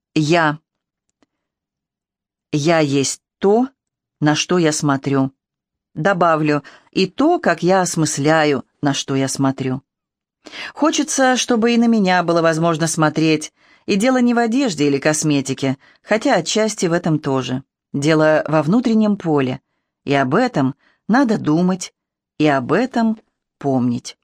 Я. Я есть то, на что я смотрю. Добавлю, и то, как я осмысляю, на что я смотрю. Хочется, чтобы и на меня было возможно смотреть. И дело не в одежде или косметике, хотя отчасти в этом тоже. Дело во внутреннем поле. И об этом надо думать, и об этом помнить.